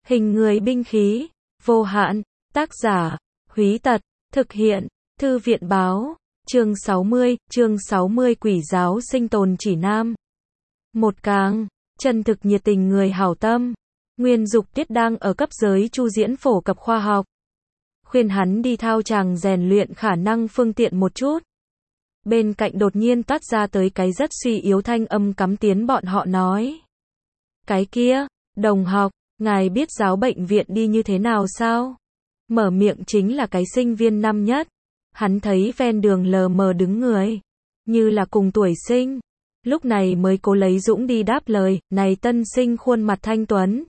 Hình người binh khí, vô hạn, tác giả, Húy Tật, thực hiện, Thư viện báo, chương 60 Quỷ giáo sinh tồn chỉ nam. Một càng, chân thực nhiệt tình người hảo tâm. Nguyên Dục Tiết đang ở cấp giới chu diễn phổ cập khoa học. Khuyên hắn đi thao tràng rèn luyện khả năng phương tiện một chút. Bên cạnh đột nhiên toát ra tới cái rất suy yếu thanh âm cắm tiến bọn họ nói. Cái kia, đồng học, ngài biết giáo bệnh viện đi như thế nào sao? Mở miệng chính là cái sinh viên năm nhất. Hắn thấy ven đường lờ mờ đứng người, như là cùng tuổi sinh. Lúc này mới cố lấy dũng đi đáp lời, này tân sinh khuôn mặt thanh tuấn.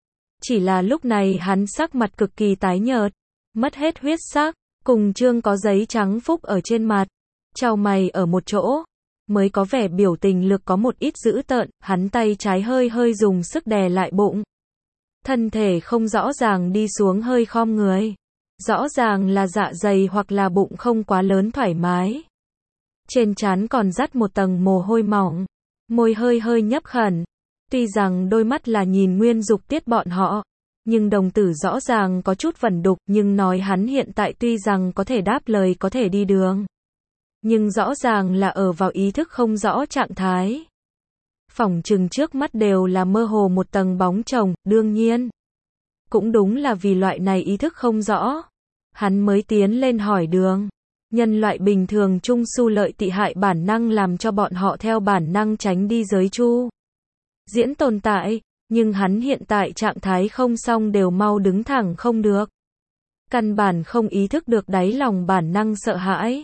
Chỉ là lúc này hắn sắc mặt cực kỳ tái nhợt, mất hết huyết sắc, cùng trương có giấy trắng phúc ở trên mặt. Chau mày ở một chỗ, mới có vẻ biểu tình lực có một ít dữ tợn, hắn tay trái hơi dùng sức đè lại bụng. Thân thể không rõ ràng đi xuống hơi khom người. Rõ ràng là dạ dày hoặc là bụng không quá lớn thoải mái. Trên trán còn dắt một tầng mồ hôi mỏng, môi hơi nhấp khẩn. Tuy rằng đôi mắt là nhìn Nguyên Dục Tiết bọn họ, nhưng đồng tử rõ ràng có chút vẩn đục, nhưng nói hắn hiện tại tuy rằng có thể đáp lời có thể đi đường, nhưng rõ ràng là ở vào ý thức không rõ trạng thái. Phỏng chừng trước mắt đều là mơ hồ một tầng bóng chồng, đương nhiên. Cũng đúng là vì loại này ý thức không rõ, hắn mới tiến lên hỏi đường. Nhân loại bình thường chung su lợi tị hại bản năng làm cho bọn họ theo bản năng tránh đi giới chu diễn tồn tại, nhưng hắn hiện tại trạng thái không xong đều mau đứng thẳng không được. Căn bản không ý thức được đáy lòng bản năng sợ hãi.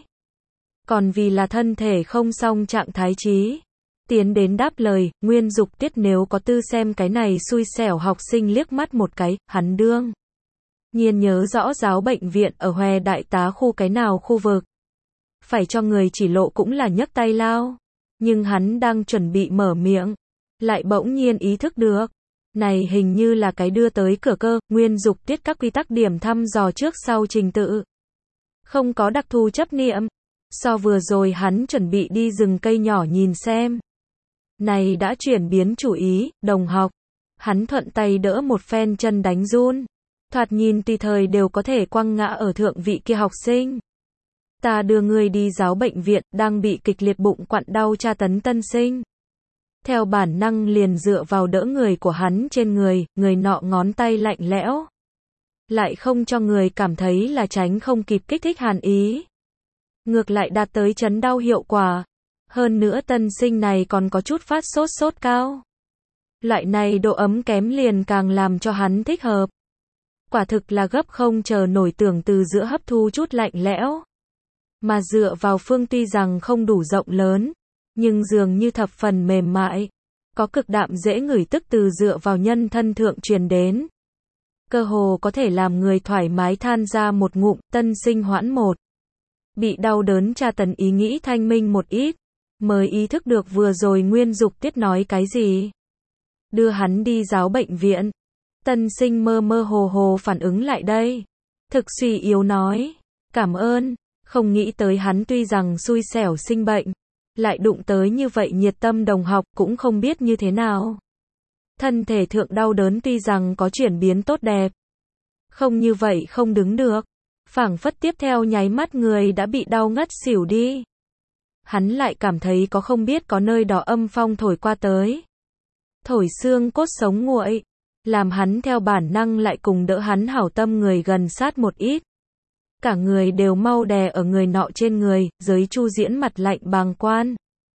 Còn vì là thân thể không xong trạng thái trí. Tiến đến đáp lời, Nguyên Dục Tiết nếu có tư xem cái này xui xẻo học sinh liếc mắt một cái, hắn đương nhiên nhớ rõ giáo bệnh viện ở Hòe Đại Tá khu cái nào khu vực. Phải cho người chỉ lộ cũng là nhấc tay lao. Nhưng hắn đang chuẩn bị mở miệng, lại bỗng nhiên ý thức được. Này hình như là cái đưa tới cửa cơ, Nguyên Dục Tiết các quy tắc điểm thăm dò trước sau trình tự. Không có đặc thù chấp niệm. So vừa rồi hắn chuẩn bị đi rừng cây nhỏ nhìn xem. Này đã chuyển biến chủ ý, đồng học. Hắn thuận tay đỡ một phen chân đánh run. Thoạt nhìn tùy thời đều có thể quăng ngã ở thượng vị kia học sinh. Ta đưa ngươi đi giáo bệnh viện, đang bị kịch liệt bụng quặn đau tra tấn tân sinh. Theo bản năng liền dựa vào đỡ người của hắn trên người, người nọ ngón tay lạnh lẽo. Lại không cho người cảm thấy là tránh không kịp kích thích hàn ý. Ngược lại đạt tới chấn đau hiệu quả. Hơn nữa tân sinh này còn có chút phát sốt cao. Loại này độ ấm kém liền càng làm cho hắn thích hợp. Quả thực là gấp không chờ nổi tưởng từ giữa hấp thu chút lạnh lẽo. Mà dựa vào phương tuy rằng không đủ rộng lớn, nhưng dường như thập phần mềm mại. Có cực đạm dễ ngửi tức từ dựa vào nhân thân thượng truyền đến. Cơ hồ có thể làm người thoải mái than ra một ngụm, tân sinh hoãn một. Bị đau đớn tra tấn ý nghĩ thanh minh một ít. Mới ý thức được vừa rồi Nguyên Dục Tiết nói cái gì. Đưa hắn đi giáo bệnh viện. Tân sinh mơ hồ phản ứng lại đây. Thực suy yếu nói. Cảm ơn. Không nghĩ tới hắn tuy rằng xui xẻo sinh bệnh. Lại đụng tới như vậy nhiệt tâm đồng học cũng không biết như thế nào. Thân thể thượng đau đớn tuy rằng có chuyển biến tốt đẹp. Không như vậy không đứng được. Phảng phất tiếp theo nháy mắt người đã bị đau ngất xỉu đi. Hắn lại cảm thấy có không biết có nơi đó âm phong thổi qua tới. Thổi xương cốt sống nguội. Làm hắn theo bản năng lại cùng đỡ hắn hảo tâm người gần sát một ít. Cả người đều mau đè ở người nọ trên người, giới chu diễn mặt lạnh bàng quan.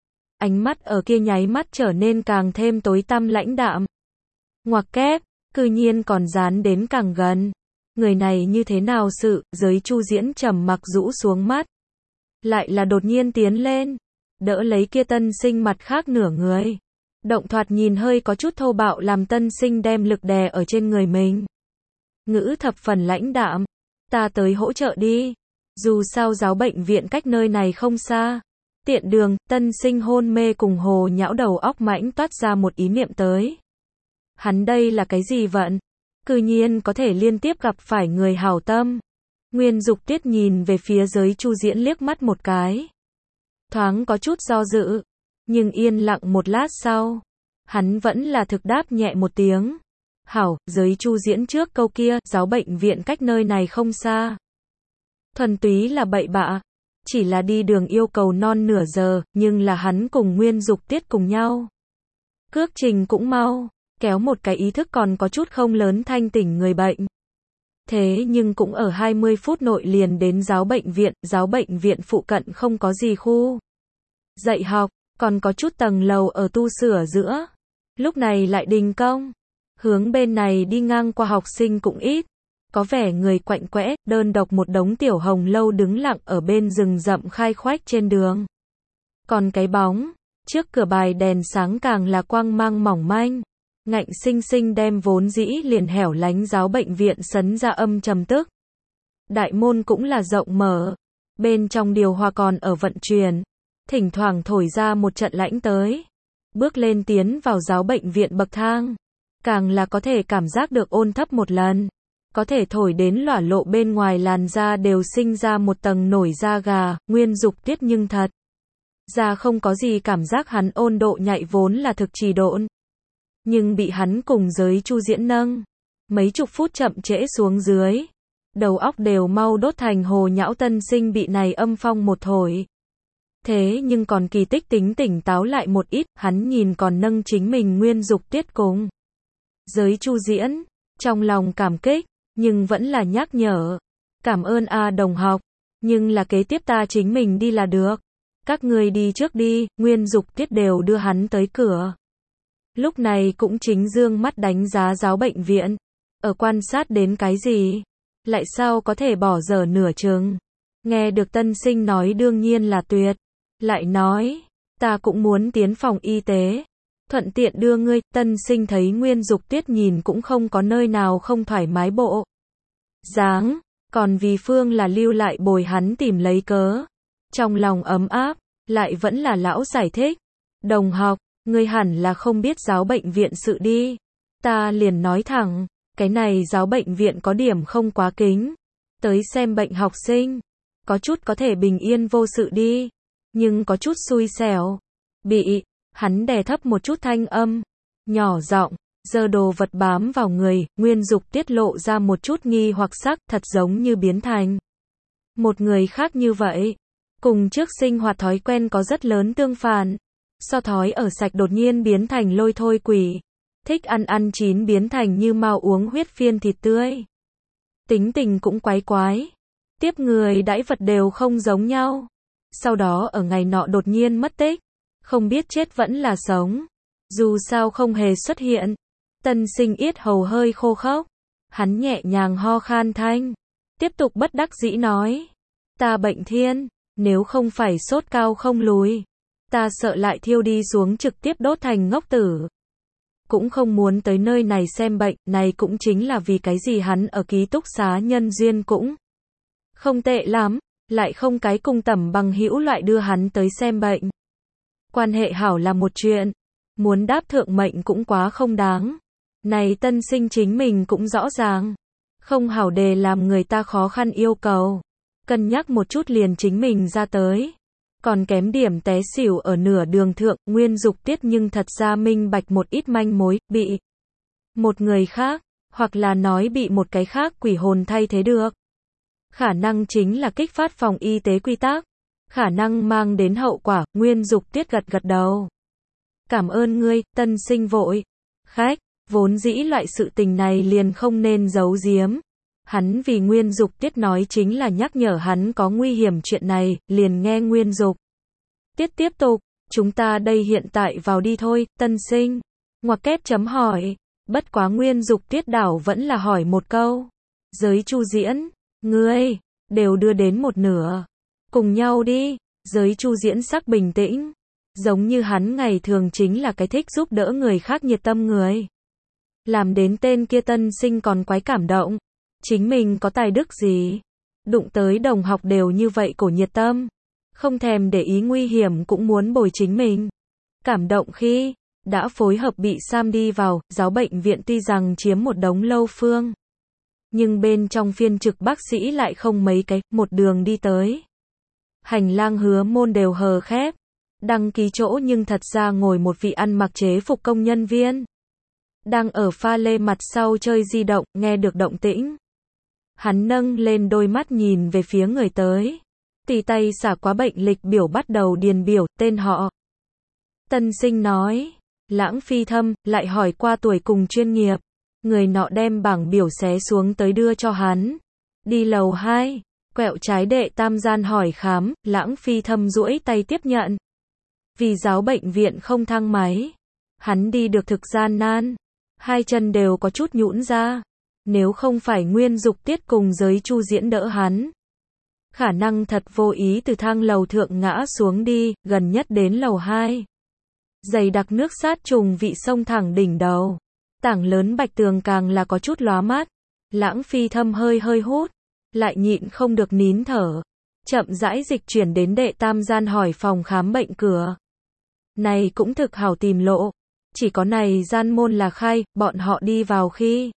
Ánh mắt ở kia nháy mắt trở nên càng thêm tối tăm lãnh đạm. Ngoặc kép, cư nhiên còn dán đến càng gần. Người này như thế nào sự, giới chu diễn trầm mặc rũ xuống mắt. Lại là đột nhiên tiến lên, đỡ lấy kia tân sinh mặt khác nửa người. Động thoạt nhìn hơi có chút thô bạo làm tân sinh đem lực đè ở trên người mình. Ngữ thập phần lãnh đạm. Ta tới hỗ trợ đi. Dù sao giáo bệnh viện cách nơi này không xa. Tiện đường, tân sinh hôn mê cùng hồ nhão đầu óc mãnh toát ra một ý niệm tới. Hắn đây là cái gì vận? Cư nhiên có thể liên tiếp gặp phải người hảo tâm. Nguyên Dục Tiết nhìn về phía giới chu diễn liếc mắt một cái. Thoáng có chút do dự. Nhưng yên lặng một lát sau. Hắn vẫn là thực đáp nhẹ một tiếng. Hảo, giới Chu diễn trước câu kia, giáo bệnh viện cách nơi này không xa. Thuần túy là bậy bạ. Chỉ là đi đường yêu cầu non nửa giờ, nhưng là hắn cùng Nguyên Dục Tiết cùng nhau. Cước trình cũng mau, kéo một cái ý thức còn có chút không lớn thanh tỉnh người bệnh. Thế nhưng cũng ở 20 phút nội liền đến giáo bệnh viện phụ cận không có gì khu dạy học, còn có chút tầng lầu ở tu sửa giữa. Lúc này lại đình công. Hướng bên này đi ngang qua học sinh cũng ít. Có vẻ người quạnh quẽ, đơn độc một đống tiểu hồng lâu đứng lặng ở bên rừng rậm khai khoách trên đường. Còn cái bóng, trước cửa bài đèn sáng càng là quang mang mỏng manh. Ngạnh sinh sinh đem vốn dĩ liền hẻo lánh giáo bệnh viện sấn ra âm trầm tức. Đại môn cũng là rộng mở. Bên trong điều hòa còn ở vận chuyển. Thỉnh thoảng thổi ra một trận lãnh tới. Bước lên tiến vào giáo bệnh viện bậc thang. Càng là có thể cảm giác được ôn thấp một lần. Có thể thổi đến lỏa lộ bên ngoài làn da đều sinh ra một tầng nổi da gà, Nguyên Dục Tiết nhưng thật ra không có gì cảm giác hắn ôn độ nhạy vốn là thực trì độn. Nhưng bị hắn cùng giới Chu diễn nâng. Mấy chục phút chậm trễ xuống dưới. Đầu óc đều mau đốt thành hồ nhão tân sinh bị này âm phong một thổi. Thế nhưng còn kỳ tích tính tỉnh táo lại một ít, hắn nhìn còn nâng chính mình Nguyên Dục Tiết cùng giới Chu diễn, trong lòng cảm kích, nhưng vẫn là nhắc nhở. Cảm ơn đồng học, nhưng là kế tiếp ta chính mình đi là được. Các ngươi đi trước đi, Nguyên Dục Tiết đều đưa hắn tới cửa. Lúc này cũng chính dương mắt đánh giá giáo bệnh viện. Ở quan sát đến cái gì? Lại sao có thể bỏ dở nửa chừng? Nghe được tân sinh nói đương nhiên là tuyệt. Lại nói, ta cũng muốn tiến phòng y tế. Thuận tiện đưa ngươi, tân sinh thấy Nguyên Dục Tiết nhìn cũng không có nơi nào không thoải mái bộ dáng, còn vì Phương là lưu lại bồi hắn tìm lấy cớ. Trong lòng ấm áp, lại vẫn là lão giải thích. Đồng học, ngươi hẳn là không biết giáo bệnh viện sự đi. Ta liền nói thẳng, cái này giáo bệnh viện có điểm không quá kính. Tới xem bệnh học sinh, có chút có thể bình yên vô sự đi, nhưng có chút xui xẻo. Hắn đè thấp một chút thanh âm, nhỏ giọng, giơ đồ vật bám vào người, Nguyên Dục Tiết lộ ra một chút nghi hoặc sắc, thật giống như biến thành một người khác như vậy. Cùng trước sinh hoạt thói quen có rất lớn tương phản. So thói ở sạch đột nhiên biến thành lôi thôi quỷ. Thích ăn chín biến thành như mau uống huyết phiên thịt tươi. Tính tình cũng quái quái. Tiếp người đãi vật đều không giống nhau. Sau đó ở ngày nọ đột nhiên mất tích. Không biết chết vẫn là sống. Dù sao không hề xuất hiện. Tân sinh yết hầu hơi khô khốc. Hắn nhẹ nhàng ho khan thanh. Tiếp tục bất đắc dĩ nói. Ta bệnh thiên. Nếu không phải sốt cao không lùi. Ta sợ lại thiêu đi xuống trực tiếp đốt thành ngốc tử. Cũng không muốn tới nơi này xem bệnh. Này cũng chính là vì cái gì hắn ở ký túc xá nhân duyên cũng không tệ lắm. Lại không cái cùng tầm bằng hữu loại đưa hắn tới xem bệnh. Quan hệ hảo là một chuyện. Muốn đáp thượng mệnh cũng quá không đáng. Này tân sinh chính mình cũng rõ ràng. Không hảo đề làm người ta khó khăn yêu cầu. Cân nhắc một chút liền chính mình ra tới. Còn kém điểm té xỉu ở nửa đường thượng, Nguyên Dục Tiết nhưng thật ra minh bạch một ít manh mối, bị một người khác, hoặc là nói bị một cái khác quỷ hồn thay thế được. Khả năng chính là kích phát phòng y tế quy tắc. Khả năng mang đến hậu quả, Nguyên Dục Tiết gật gật đầu. Cảm ơn ngươi, tân sinh vội. Khách, vốn dĩ loại sự tình này liền không nên giấu giếm. Hắn vì Nguyên Dục Tiết nói chính là nhắc nhở hắn có nguy hiểm chuyện này, liền nghe Nguyên Dục Tiết tiếp tục, chúng ta đây hiện tại vào đi thôi, tân sinh. Ngoặc kép chấm hỏi, bất quá Nguyên Dục Tiết đảo vẫn là hỏi một câu. Giới Chu diễn, ngươi, đều đưa đến một nửa. Cùng nhau đi, giới Chu diễn sắc bình tĩnh. Giống như hắn ngày thường chính là cái thích giúp đỡ người khác nhiệt tâm người. Làm đến tên kia tân sinh còn quái cảm động. Chính mình có tài đức gì? Đụng tới đồng học đều như vậy cổ nhiệt tâm. Không thèm để ý nguy hiểm cũng muốn bồi chính mình. Cảm động khi đã phối hợp bị Sam đi vào, giáo bệnh viện tuy rằng chiếm một đống lâu phương. Nhưng bên trong phiên trực bác sĩ lại không mấy cái, một đường đi tới. Hành lang hứa môn đều hờ khép. Đăng ký chỗ nhưng thật ra ngồi một vị ăn mặc chế phục công nhân viên. đang ở pha lê mặt sau chơi di động, nghe được động tĩnh. Hắn nâng lên đôi mắt nhìn về phía người tới. Tì tay xả qua bệnh lịch biểu bắt đầu điền biểu, tên họ. Tân sinh nói. Lãng Phi Thâm, lại hỏi qua tuổi cùng chuyên nghiệp. Người nọ đem bảng biểu xé xuống tới đưa cho hắn. Đi lầu 2, quẹo trái đệ tam gian hỏi khám, Lãng Phi Thâm duỗi tay tiếp nhận. Vì giáo bệnh viện không thang máy, hắn đi được thực gian nan, hai chân đều có chút nhũn ra. Nếu không phải Nguyên Dục Tiết cùng Giới Chu Diễn đỡ hắn, khả năng thật vô ý từ thang lầu thượng ngã xuống đi, gần nhất đến lầu 2. Dày đặc nước sát trùng vị sông thẳng đỉnh đầu. Tảng lớn bạch tường càng là có chút lóa mắt. Lãng Phi Thâm hơi hút, lại nhịn không được nín thở. Chậm rãi dịch chuyển đến đệ tam gian hỏi phòng khám bệnh cửa. Này cũng thực hảo tìm lộ. Chỉ có này gian môn là khai, bọn họ đi vào khi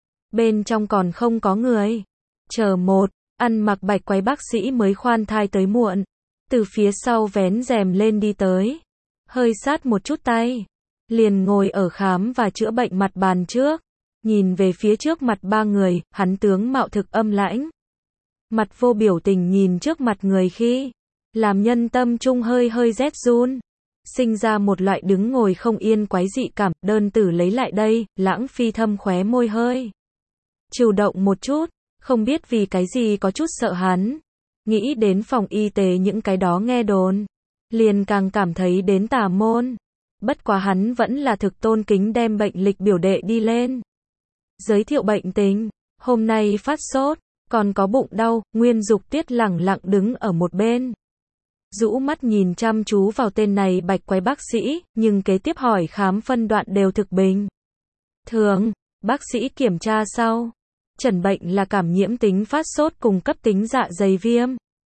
bên trong còn không có người. Chờ một, ăn mặc bạch quái bác sĩ mới khoan thai tới muộn. Từ phía sau vén rèm lên đi tới. Hơi sát một chút tay. Liền ngồi ở khám và chữa bệnh mặt bàn trước. Nhìn về phía trước mặt ba người, hắn tướng mạo thực âm lãnh. Mặt vô biểu tình nhìn trước mặt người khi làm nhân tâm trung hơi rét run. Sinh ra một loại đứng ngồi không yên quái dị cảm, đơn tử lấy lại đây, Lãng Phi Thâm khóe môi hơi chủ động một chút, không biết vì cái gì có chút sợ hắn. Nghĩ đến phòng y tế những cái đó nghe đồn, liền càng cảm thấy đến tà môn. Bất quá hắn vẫn là thực tôn kính đem bệnh lịch biểu đệ đi lên. Giới thiệu bệnh tình, hôm nay phát sốt, còn có bụng đau, Nguyên Dục Tiết lẳng lặng đứng ở một bên. Rũ mắt nhìn chăm chú vào tên này bạch quái bác sĩ, nhưng kế tiếp hỏi khám phân đoạn đều thực bình thường. Bác sĩ kiểm tra sau, chẩn bệnh là cảm nhiễm tính phát sốt cùng cấp tính dạ dày viêm.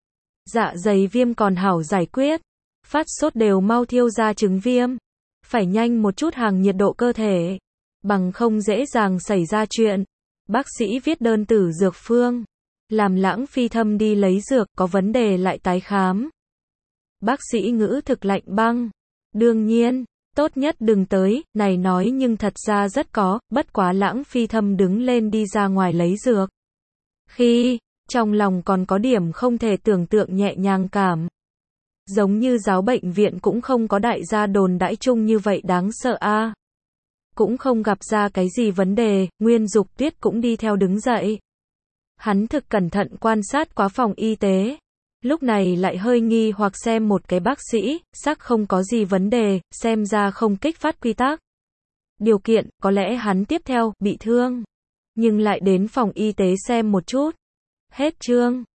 Dạ dày viêm còn hảo giải quyết, phát sốt đều mau thiêu ra chứng viêm. Phải nhanh một chút hàng nhiệt độ cơ thể, bằng không dễ dàng xảy ra chuyện. Bác sĩ viết đơn tử dược phương, làm Lãng Phi Thâm đi lấy dược, có vấn đề lại tái khám. Bác sĩ ngữ thực lạnh băng. Đương nhiên, tốt nhất đừng tới, này nói nhưng thật ra rất có, bất quá Lãng Phi Thâm đứng lên đi ra ngoài lấy dược. Khi, trong lòng còn có điểm không thể tưởng tượng nhẹ nhàng cảm. Giống như giáo bệnh viện cũng không có đại gia đồn đãi chung như vậy đáng sợ a. Cũng không gặp ra cái gì vấn đề, Nguyên Dục Tiết cũng đi theo đứng dậy. Hắn thực cẩn thận quan sát quá phòng y tế. Lúc này lại hơi nghi hoặc xem một cái bác sĩ, xác không có gì vấn đề, xem ra không kích phát quy tắc. Điều kiện, có lẽ hắn tiếp theo, bị thương. Nhưng lại đến phòng y tế xem một chút. Hết chương.